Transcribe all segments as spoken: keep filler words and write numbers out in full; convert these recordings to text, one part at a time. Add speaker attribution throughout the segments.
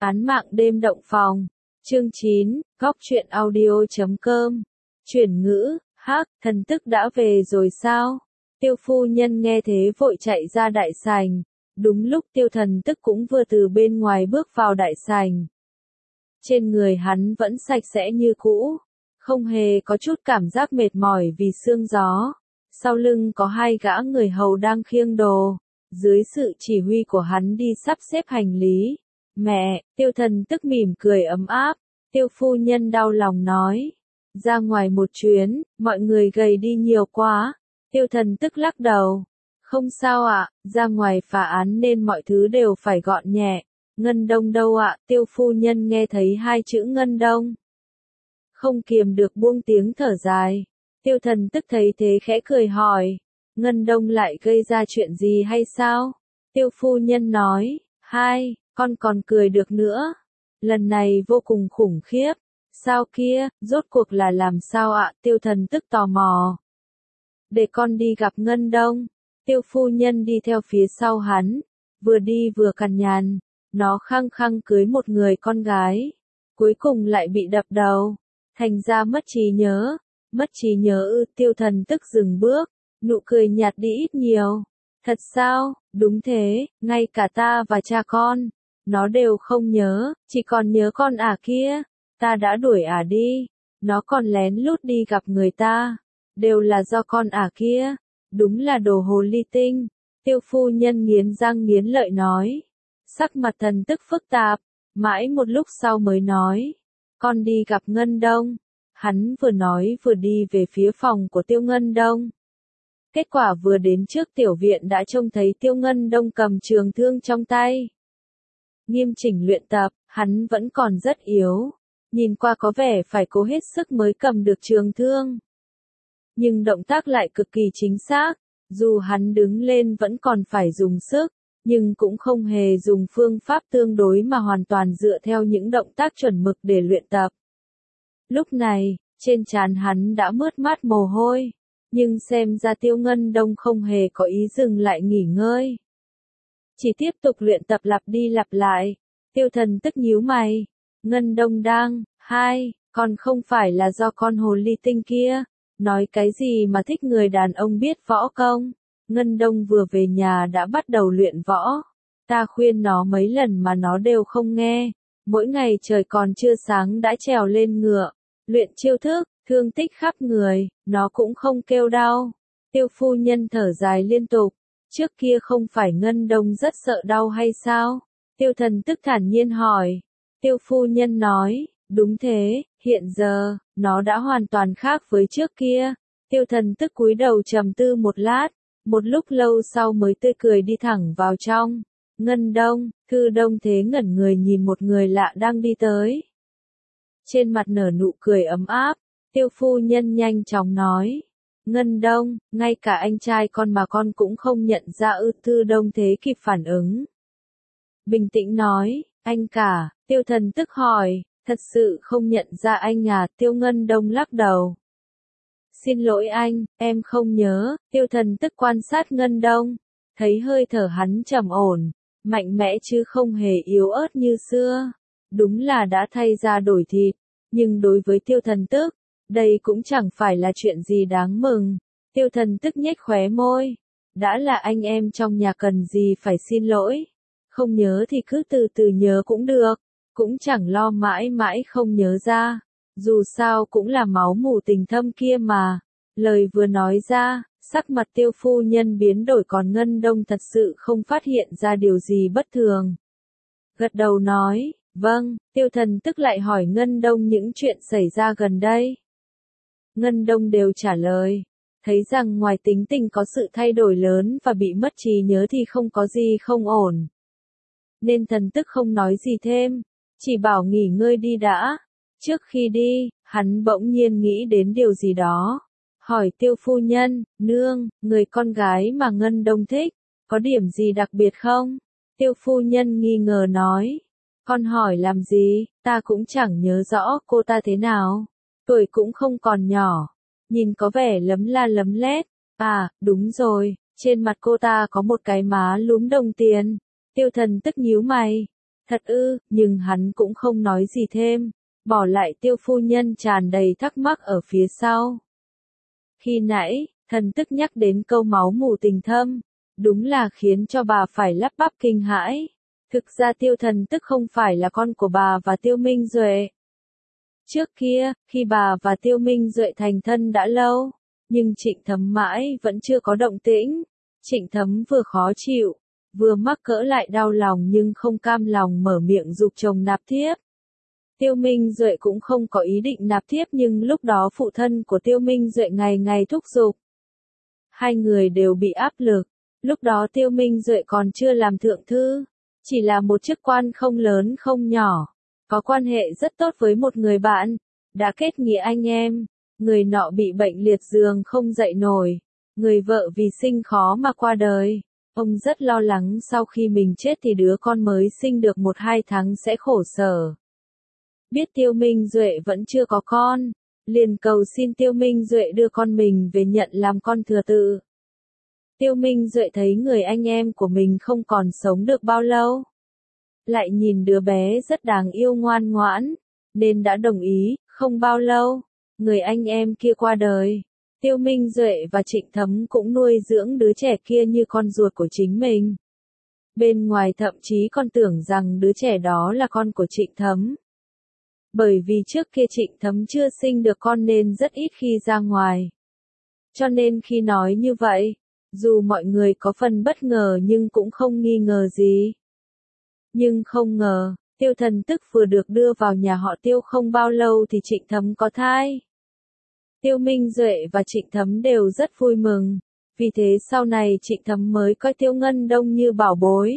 Speaker 1: Án mạng đêm động phòng. Chương chín, góc truyện audio chấm com. Chuyển ngữ, hắc, thần tức đã về rồi sao? Tiêu phu nhân nghe thế vội chạy ra đại sảnh. Đúng lúc tiêu thần tức cũng vừa từ bên ngoài bước vào đại sảnh. Trên người hắn vẫn sạch sẽ như cũ, không hề có chút cảm giác mệt mỏi vì sương gió. Sau lưng có hai gã người hầu đang khiêng đồ. Dưới sự chỉ huy của hắn đi sắp xếp hành lý. Mẹ, tiêu thần tức mỉm cười ấm áp. Tiêu phu nhân đau lòng nói. Ra ngoài một chuyến, mọi người gầy đi nhiều quá. Tiêu thần tức lắc đầu. Không sao ạ, ra ngoài phá án nên mọi thứ đều phải gọn nhẹ. Ngân Đông đâu ạ? Tiêu phu nhân nghe thấy hai chữ Ngân Đông. Không kiềm được buông tiếng thở dài. Tiêu thần tức thấy thế khẽ cười hỏi. Ngân Đông lại gây ra chuyện gì hay sao? Tiêu phu nhân nói. Hai, con còn cười được nữa. Lần này vô cùng khủng khiếp. Sao kia, rốt cuộc là làm sao ạ? Tiêu thần tức tò mò. Để con đi gặp Ngân Đông. Tiêu phu nhân đi theo phía sau hắn. Vừa đi vừa cằn nhằn. Nó khăng khăng cưới một người con gái. Cuối cùng lại bị đập đầu. Thành ra mất trí nhớ. Mất trí nhớ ư? Tiêu thần tức dừng bước. Nụ cười nhạt đi ít nhiều. Thật sao? Đúng thế, ngay cả ta và cha con. Nó đều không nhớ, chỉ còn nhớ con ả kia. Ta đã đuổi ả đi. Nó còn lén lút đi gặp người ta. Đều là do con ả kia. Đúng là đồ hồ ly tinh. Tiêu phu nhân nghiến răng nghiến lợi nói. Sắc mặt thần tức phức tạp. Mãi một lúc sau mới nói. Con đi gặp Ngân Đông. Hắn vừa nói vừa đi về phía phòng của Tiêu Ngân Đông. Kết quả vừa đến trước tiểu viện đã trông thấy Tiêu Ngân Đông cầm trường thương trong tay. Nghiêm chỉnh luyện tập, hắn vẫn còn rất yếu. Nhìn qua có vẻ phải cố hết sức mới cầm được trường thương. Nhưng động tác lại cực kỳ chính xác. Dù hắn đứng lên vẫn còn phải dùng sức, nhưng cũng không hề dùng phương pháp tương đối mà hoàn toàn dựa theo những động tác chuẩn mực để luyện tập. Lúc này, trên trán hắn đã mướt mát mồ hôi. Nhưng xem ra Tiêu Ngân Đông không hề có ý dừng lại nghỉ ngơi. Chỉ tiếp tục luyện tập lặp đi lặp lại. Tiêu thần tức nhíu mày. Ngân Đông đang, hai, còn không phải là do con hồ ly tinh kia. Nói cái gì mà thích người đàn ông biết võ công. Ngân Đông vừa về nhà đã bắt đầu luyện võ. Ta khuyên nó mấy lần mà nó đều không nghe. Mỗi ngày trời còn chưa sáng đã trèo lên ngựa. Luyện chiêu thức. Thương tích khắp người, nó cũng không kêu đau. Tiêu phu nhân thở dài liên tục. Trước kia không phải Ngân Đông rất sợ đau hay sao? Tiêu thần tức thản nhiên hỏi. Tiêu phu nhân nói, đúng thế, hiện giờ, nó đã hoàn toàn khác với trước kia. Tiêu thần tức cúi đầu trầm tư một lát, một lúc lâu sau mới tươi cười đi thẳng vào trong. Ngân Đông, Thư Đông Thế ngẩn người nhìn một người lạ đang đi tới. Trên mặt nở nụ cười ấm áp. Tiêu phu nhân nhanh chóng nói. Ngân Đông, ngay cả anh trai con mà con cũng không nhận ra ư? Thư Đông Thế kịp phản ứng. Bình tĩnh nói, anh cả, tiêu thần tức hỏi, thật sự không nhận ra anh à? Tiêu Ngân Đông lắc đầu. Xin lỗi anh, em không nhớ. Tiêu thần tức quan sát Ngân Đông. Thấy hơi thở hắn trầm ổn, mạnh mẽ chứ không hề yếu ớt như xưa. Đúng là đã thay ra đổi thịt. Nhưng đối với tiêu thần tức, đây cũng chẳng phải là chuyện gì đáng mừng. Tiêu thần tức nhếch khóe môi. Đã là anh em trong nhà cần gì phải xin lỗi. Không nhớ thì cứ từ từ nhớ cũng được. Cũng chẳng lo mãi mãi không nhớ ra. Dù sao cũng là máu mủ tình thâm kia mà. Lời vừa nói ra, sắc mặt tiêu phu nhân biến đổi, còn Ngân Đông thật sự không phát hiện ra điều gì bất thường. Gật đầu nói, vâng. Tiêu thần tức lại hỏi Ngân Đông những chuyện xảy ra gần đây. Ngân Đông đều trả lời, thấy rằng ngoài tính tình có sự thay đổi lớn và bị mất trí nhớ thì không có gì không ổn. Nên thần tức không nói gì thêm, chỉ bảo nghỉ ngơi đi đã. Trước khi đi, hắn bỗng nhiên nghĩ đến điều gì đó. Hỏi tiêu phu nhân, nương, người con gái mà Ngân Đông thích, có điểm gì đặc biệt không? Tiêu phu nhân nghi ngờ nói, con hỏi làm gì, ta cũng chẳng nhớ rõ cô ta thế nào. Tuổi cũng không còn nhỏ, nhìn có vẻ lấm la lấm lét. À, đúng rồi, trên mặt cô ta có một cái má lúm đồng tiền. Tiêu thần tức nhíu mày. Thật ư, nhưng hắn cũng không nói gì thêm, bỏ lại Tiêu phu nhân tràn đầy thắc mắc ở phía sau. Khi nãy, thần tức nhắc đến câu máu mủ tình thâm, đúng là khiến cho bà phải lắp bắp kinh hãi. Thực ra Tiêu thần tức không phải là con của bà và Tiêu Minh Duệ. Trước kia, khi bà và Tiêu Minh Duệ thành thân đã lâu, nhưng Trịnh Thấm mãi vẫn chưa có động tĩnh. Trịnh Thấm vừa khó chịu, vừa mắc cỡ lại đau lòng nhưng không cam lòng mở miệng giục chồng nạp thiếp. Tiêu Minh Duệ cũng không có ý định nạp thiếp nhưng lúc đó phụ thân của Tiêu Minh Duệ ngày ngày thúc giục. Hai người đều bị áp lực, lúc đó Tiêu Minh Duệ còn chưa làm thượng thư, chỉ là một chức quan không lớn không nhỏ, có quan hệ rất tốt với một người bạn, đã kết nghĩa anh em, người nọ bị bệnh liệt giường không dậy nổi, người vợ vì sinh khó mà qua đời. Ông rất lo lắng sau khi mình chết thì đứa con mới sinh được một hai tháng sẽ khổ sở. Biết Tiêu Minh Duệ vẫn chưa có con, liền cầu xin Tiêu Minh Duệ đưa con mình về nhận làm con thừa tự. Tiêu Minh Duệ thấy người anh em của mình không còn sống được bao lâu. Lại nhìn đứa bé rất đáng yêu ngoan ngoãn, nên đã đồng ý, không bao lâu, người anh em kia qua đời. Tiêu Minh Duệ và Trịnh Thấm cũng nuôi dưỡng đứa trẻ kia như con ruột của chính mình. Bên ngoài thậm chí còn tưởng rằng đứa trẻ đó là con của Trịnh Thấm. Bởi vì trước kia Trịnh Thấm chưa sinh được con nên rất ít khi ra ngoài. Cho nên khi nói như vậy, dù mọi người có phần bất ngờ nhưng cũng không nghi ngờ gì. Nhưng không ngờ, Tiêu thần tức vừa được đưa vào nhà họ Tiêu không bao lâu thì Trịnh Thấm có thai. Tiêu Minh Duệ và Trịnh Thấm đều rất vui mừng, vì thế sau này Trịnh Thấm mới coi Tiêu Ngân Đông như bảo bối.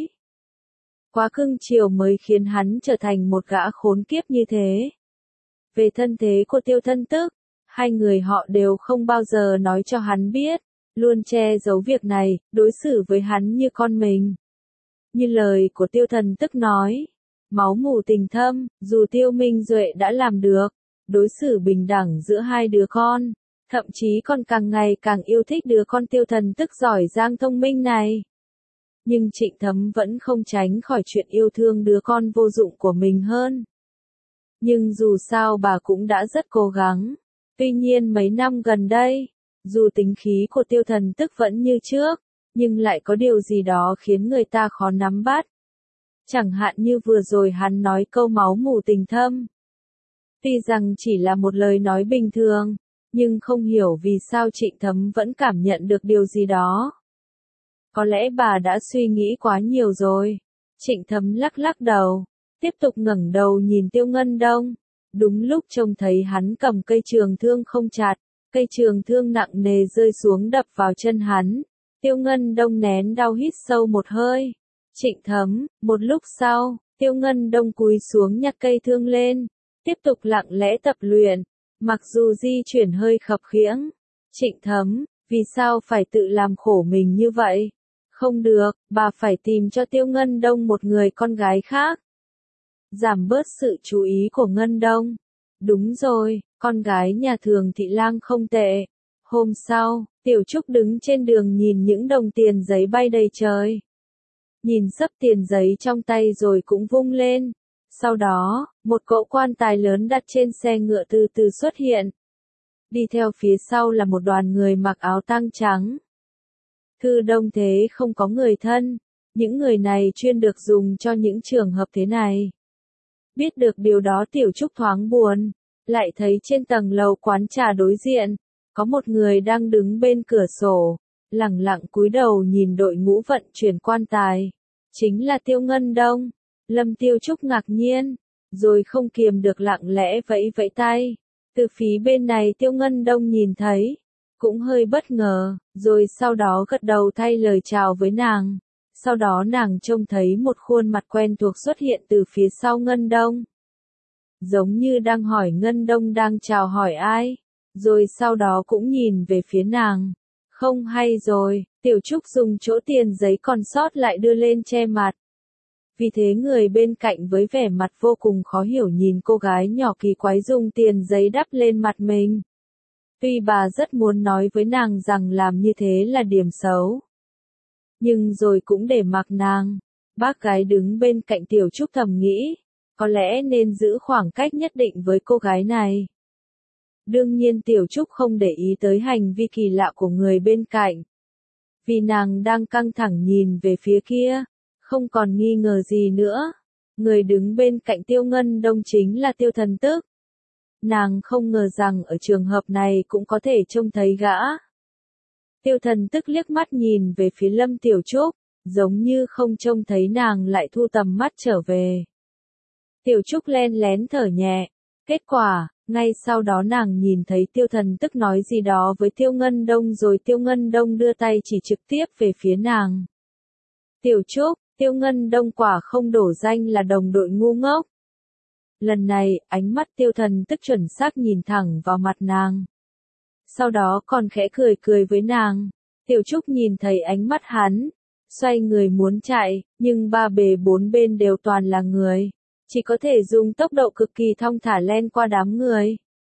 Speaker 1: Quá cưng chiều mới khiến hắn trở thành một gã khốn kiếp như thế. Về thân thế của Tiêu thân tức, hai người họ đều không bao giờ nói cho hắn biết, luôn che giấu việc này, đối xử với hắn như con mình. Như lời của Tiêu thần tức nói, máu mủ tình thâm, dù Tiêu Minh Duệ đã làm được, đối xử bình đẳng giữa hai đứa con, thậm chí còn càng ngày càng yêu thích đứa con Tiêu thần tức giỏi giang thông minh này. Nhưng Trịnh Thấm vẫn không tránh khỏi chuyện yêu thương đứa con vô dụng của mình hơn. Nhưng dù sao bà cũng đã rất cố gắng. Tuy nhiên mấy năm gần đây, dù tính khí của Tiêu thần tức vẫn như trước, nhưng lại có điều gì đó khiến người ta khó nắm bắt. Chẳng hạn như vừa rồi hắn nói câu máu mủ tình thâm. Tuy rằng chỉ là một lời nói bình thường, nhưng không hiểu vì sao Trịnh Thấm vẫn cảm nhận được điều gì đó. Có lẽ bà đã suy nghĩ quá nhiều rồi. Trịnh Thấm lắc lắc đầu, tiếp tục ngẩng đầu nhìn Tiêu Ngân Đông. Đúng lúc trông thấy hắn cầm cây trường thương không chặt, cây trường thương nặng nề rơi xuống đập vào chân hắn. Tiêu Ngân Đông nén đau hít sâu một hơi. Trịnh Thấm, một lúc sau, Tiêu Ngân Đông cúi xuống nhặt cây thương lên, tiếp tục lặng lẽ tập luyện, mặc dù di chuyển hơi khập khiễng. Trịnh Thấm, vì sao phải tự làm khổ mình như vậy? Không được, bà phải tìm cho Tiêu Ngân Đông một người con gái khác. Giảm bớt sự chú ý của Ngân Đông. Đúng rồi, con gái nhà Thường Thị Lang không tệ. Hôm sau, Tiểu Trúc đứng trên đường nhìn những đồng tiền giấy bay đầy trời. Nhìn sấp tiền giấy trong tay rồi cũng vung lên. Sau đó, một cỗ quan tài lớn đặt trên xe ngựa từ từ xuất hiện. Đi theo phía sau là một đoàn người mặc áo tang trắng. Thư Đông Thế không có người thân, những người này chuyên được dùng cho những trường hợp thế này. Biết được điều đó Tiểu Trúc thoáng buồn, lại thấy trên tầng lầu quán trà đối diện, có một người đang đứng bên cửa sổ, lẳng lặng cúi đầu nhìn đội ngũ vận chuyển quan tài. Chính là Tiêu Ngân Đông. Lâm Tiêu Trúc ngạc nhiên, rồi không kiềm được lặng lẽ vẫy vẫy tay. Từ phía bên này Tiêu Ngân Đông nhìn thấy, cũng hơi bất ngờ, rồi sau đó gật đầu thay lời chào với nàng. Sau đó nàng trông thấy một khuôn mặt quen thuộc xuất hiện từ phía sau Ngân Đông. Giống như đang hỏi Ngân Đông đang chào hỏi ai, rồi sau đó cũng nhìn về phía nàng. Không hay rồi, Tiểu Trúc dùng chỗ tiền giấy còn sót lại đưa lên che mặt. Vì thế người bên cạnh với vẻ mặt vô cùng khó hiểu nhìn cô gái nhỏ kỳ quái dùng tiền giấy đắp lên mặt mình. Tuy bà rất muốn nói với nàng rằng làm như thế là điểm xấu, nhưng rồi cũng để mặc nàng. Bác gái đứng bên cạnh Tiểu Trúc thầm nghĩ, có lẽ nên giữ khoảng cách nhất định với cô gái này. Đương nhiên Tiểu Trúc không để ý tới hành vi kỳ lạ của người bên cạnh. Vì nàng đang căng thẳng nhìn về phía kia, không còn nghi ngờ gì nữa. Người đứng bên cạnh Tiêu Ngân Đông chính là Tiêu Thần Tức. Nàng không ngờ rằng ở trường hợp này cũng có thể trông thấy gã. Tiêu Thần Tức liếc mắt nhìn về phía Lâm Tiểu Trúc, giống như không trông thấy nàng lại thu tầm mắt trở về. Tiểu Trúc len lén thở nhẹ. Kết quả, ngay sau đó nàng nhìn thấy Tiêu Thần Tức nói gì đó với Tiêu Ngân Đông rồi Tiêu Ngân Đông đưa tay chỉ trực tiếp về phía nàng. Tiểu Trúc, Tiêu Ngân Đông quả không đổ danh là đồng đội ngu ngốc. Lần này, ánh mắt Tiêu Thần Tức chuẩn xác nhìn thẳng vào mặt nàng. Sau đó còn khẽ cười cười với nàng. Tiểu Trúc nhìn thấy ánh mắt hắn, xoay người muốn chạy, nhưng ba bề bốn bên đều toàn là người. Chỉ có thể dùng tốc độ cực kỳ thong thả len qua đám người.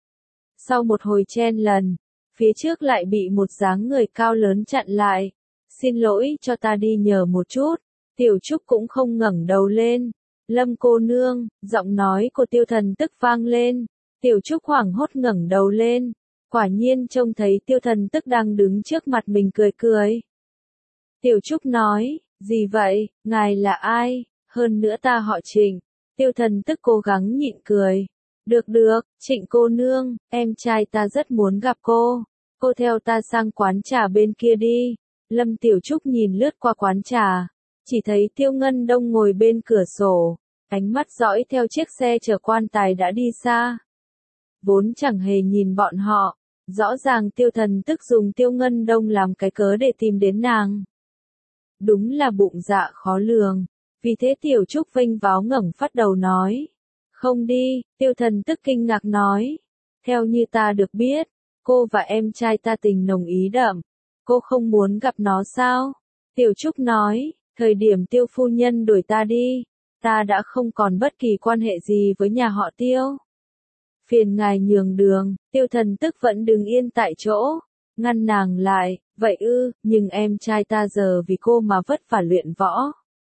Speaker 1: Sau một hồi chen lần, phía trước lại bị một dáng người cao lớn chặn lại. Xin lỗi cho ta đi nhờ một chút. Tiểu Trúc cũng không ngẩng đầu lên. Lâm cô nương, giọng nói của Tiêu Thần Tức vang lên. Tiểu Trúc hoảng hốt ngẩng đầu lên. Quả nhiên trông thấy Tiêu Thần Tức đang đứng trước mặt mình cười cười. Tiểu Trúc nói, gì vậy, ngài là ai, hơn nữa ta họ Trịnh. Tiêu Thần Tức cố gắng nhịn cười. Được được, Trịnh cô nương, em trai ta rất muốn gặp cô. Cô theo ta sang quán trà bên kia đi. Lâm Tiểu Trúc nhìn lướt qua quán trà. Chỉ thấy Tiêu Ngân Đông ngồi bên cửa sổ. Ánh mắt dõi theo chiếc xe chở quan tài đã đi xa. Vốn chẳng hề nhìn bọn họ. Rõ ràng Tiêu Thần Tức dùng Tiêu Ngân Đông làm cái cớ để tìm đến nàng. Đúng là bụng dạ khó lường. Vì thế Tiểu Trúc vênh váo ngẩng phát đầu nói. Không đi, Tiêu Thần Tức kinh ngạc nói. Theo như ta được biết, cô và em trai ta tình nồng ý đậm. Cô không muốn gặp nó sao? Tiểu Trúc nói, thời điểm Tiêu phu nhân đuổi ta đi, ta đã không còn bất kỳ quan hệ gì với nhà họ Tiêu. Phiền ngài nhường đường, Tiêu Thần Tức vẫn đứng yên tại chỗ, ngăn nàng lại, vậy ư, nhưng em trai ta giờ vì cô mà vất vả luyện võ.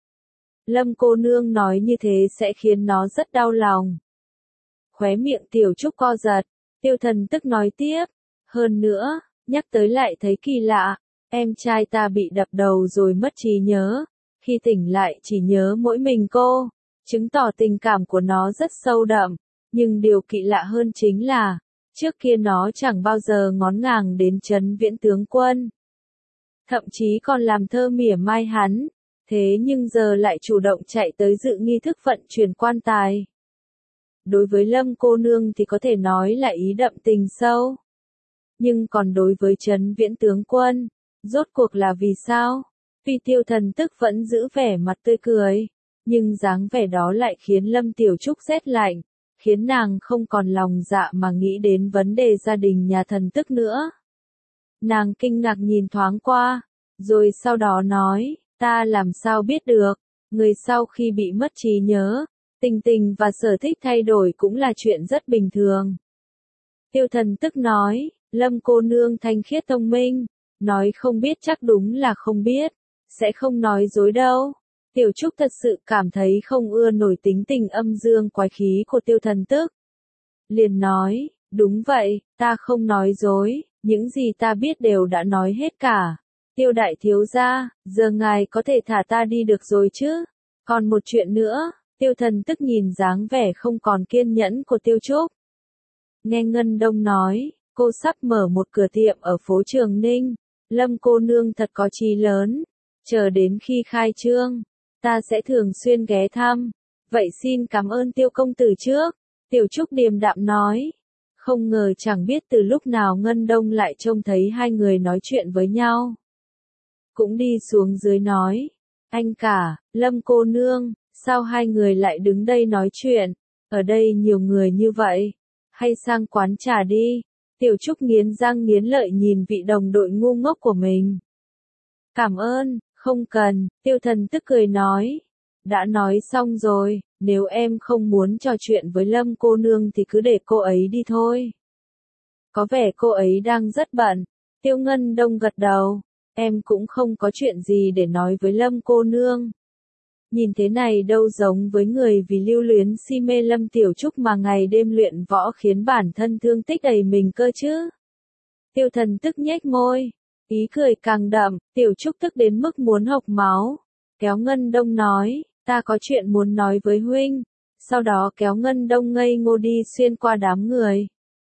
Speaker 1: Lâm cô nương nói như thế sẽ khiến nó rất đau lòng. Khóe miệng Tiểu Trúc co giật, Tiêu Thần Tức nói tiếp, hơn nữa, nhắc tới lại thấy kỳ lạ, em trai ta bị đập đầu rồi mất trí nhớ, khi tỉnh lại chỉ nhớ mỗi mình cô, chứng tỏ tình cảm của nó rất sâu đậm, nhưng điều kỳ lạ hơn chính là, trước kia nó chẳng bao giờ ngón ngàng đến Trấn Viễn tướng quân. Thậm chí còn làm thơ mỉa mai hắn, thế nhưng giờ lại chủ động chạy tới dự nghi thức vận chuyển quan tài. Đối với Lâm cô nương thì có thể nói là ý đậm tình sâu. Nhưng còn đối với Trấn Viễn tướng quân, rốt cuộc là vì sao? Tuy Tiêu Thần Tức vẫn giữ vẻ mặt tươi cười, nhưng dáng vẻ đó lại khiến Lâm Tiểu Trúc rét lạnh, khiến nàng không còn lòng dạ mà nghĩ đến vấn đề gia đình nhà Thần Tức nữa. Nàng kinh ngạc nhìn thoáng qua, rồi sau đó nói, ta làm sao biết được, người sau khi bị mất trí nhớ, tình tình và sở thích thay đổi cũng là chuyện rất bình thường. Tiêu Thần Tức nói, Lâm cô nương thanh khiết thông minh, nói không biết chắc đúng là không biết, sẽ không nói dối đâu. Tiểu Trúc thật sự cảm thấy không ưa nổi tính tình âm dương quái khí của Tiêu Thần Tức. Liền nói, đúng vậy, ta không nói dối, những gì ta biết đều đã nói hết cả. Tiêu đại thiếu gia, giờ ngài có thể thả ta đi được rồi chứ? Còn một chuyện nữa, Tiêu Thần Tức nhìn dáng vẻ không còn kiên nhẫn của Tiêu Trúc. Nghe Ngân Đông nói, cô sắp mở một cửa tiệm ở phố Trường Ninh, Lâm cô nương thật có chí lớn, chờ đến khi khai trương, ta sẽ thường xuyên ghé thăm, vậy xin cảm ơn Tiêu công tử trước, Tiểu Trúc điềm đạm nói. Không ngờ chẳng biết từ lúc nào Ngân Đông lại trông thấy hai người nói chuyện với nhau. Cũng đi xuống dưới nói, anh cả, Lâm cô nương, sao hai người lại đứng đây nói chuyện, ở đây nhiều người như vậy, hay sang quán trà đi. Tiểu Trúc nghiến răng nghiến lợi nhìn vị đồng đội ngu ngốc của mình. Cảm ơn, không cần, Tiêu Thần Tức cười nói. Đã nói xong rồi, nếu em không muốn trò chuyện với Lâm cô nương thì cứ để cô ấy đi thôi. Có vẻ cô ấy đang rất bận. Tiêu Ngân Đông gật đầu, em cũng không có chuyện gì để nói với Lâm cô nương. Nhìn thế này đâu giống với người vì lưu luyến si mê Lâm Tiểu Trúc mà ngày đêm luyện võ khiến bản thân thương tích đầy mình cơ chứ. Tiêu Thần tức nhếch môi, ý cười càng đậm, Tiểu Trúc tức đến mức muốn hộc máu. Kéo Ngân Đông nói, ta có chuyện muốn nói với huynh. Sau đó kéo Ngân Đông ngây ngô đi xuyên qua đám người.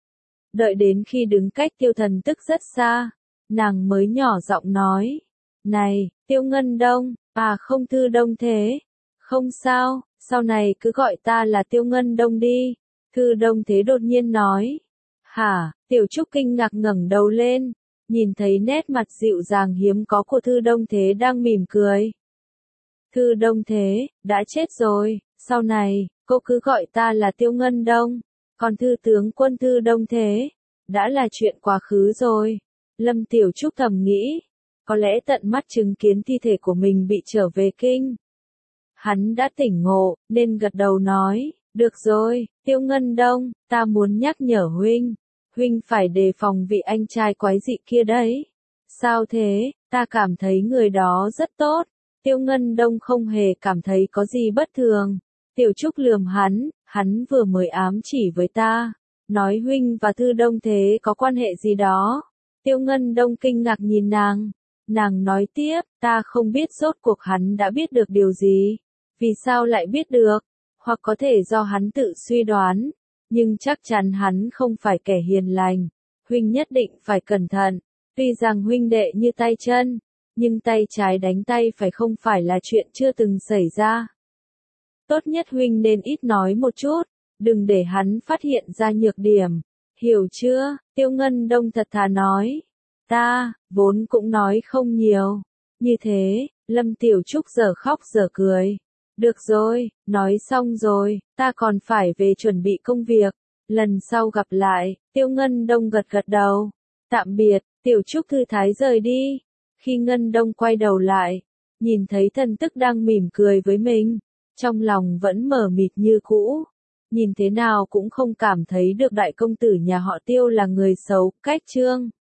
Speaker 1: Đợi đến khi đứng cách Tiêu Thần tức rất xa, nàng mới nhỏ giọng nói, này, Tiêu Ngân Đông, à không Thư Đông Thế, không sao, sau này cứ gọi ta là Tiêu Ngân Đông đi. Thư Đông Thế đột nhiên nói, hả, Tiểu Trúc kinh ngạc ngẩng đầu lên, nhìn thấy nét mặt dịu dàng hiếm có của Thư Đông Thế đang mỉm cười. Thư Đông Thế, đã chết rồi, sau này, cô cứ gọi ta là Tiêu Ngân Đông, còn Thư tướng quân Thư Đông Thế, đã là chuyện quá khứ rồi. Lâm Tiểu Trúc thầm nghĩ, có lẽ tận mắt chứng kiến thi thể của mình bị trở về kinh. Hắn đã tỉnh ngộ, nên gật đầu nói, được rồi, Tiêu Ngân Đông, ta muốn nhắc nhở huynh, huynh phải đề phòng vị anh trai quái dị kia đấy. Sao thế, ta cảm thấy người đó rất tốt. Tiêu Ngân Đông không hề cảm thấy có gì bất thường. Tiểu Trúc lườm hắn, hắn vừa mới ám chỉ với ta, nói huynh và Thư Đông Thế có quan hệ gì đó. Tiêu Ngân Đông kinh ngạc nhìn nàng. Nàng nói tiếp, ta không biết rốt cuộc hắn đã biết được điều gì. Vì sao lại biết được? Hoặc có thể do hắn tự suy đoán. Nhưng chắc chắn hắn không phải kẻ hiền lành. Huynh nhất định phải cẩn thận. Tuy rằng huynh đệ như tay chân, nhưng tay trái đánh tay phải không phải là chuyện chưa từng xảy ra. Tốt nhất huynh nên ít nói một chút, đừng để hắn phát hiện ra nhược điểm. Hiểu chưa? Tiêu Ngân Đông thật thà nói. Ta, vốn cũng nói không nhiều. Như thế, Lâm Tiểu Trúc giờ khóc giờ cười. Được rồi, nói xong rồi, ta còn phải về chuẩn bị công việc. Lần sau gặp lại, Tiêu Ngân Đông gật gật đầu. Tạm biệt, Tiểu Trúc thư thái rời đi. Khi Ngân Đông quay đầu lại, nhìn thấy Thần Tức đang mỉm cười với mình, trong lòng vẫn mờ mịt như cũ. Nhìn thế nào cũng không cảm thấy được đại công tử nhà họ Tiêu là người xấu, cách chương.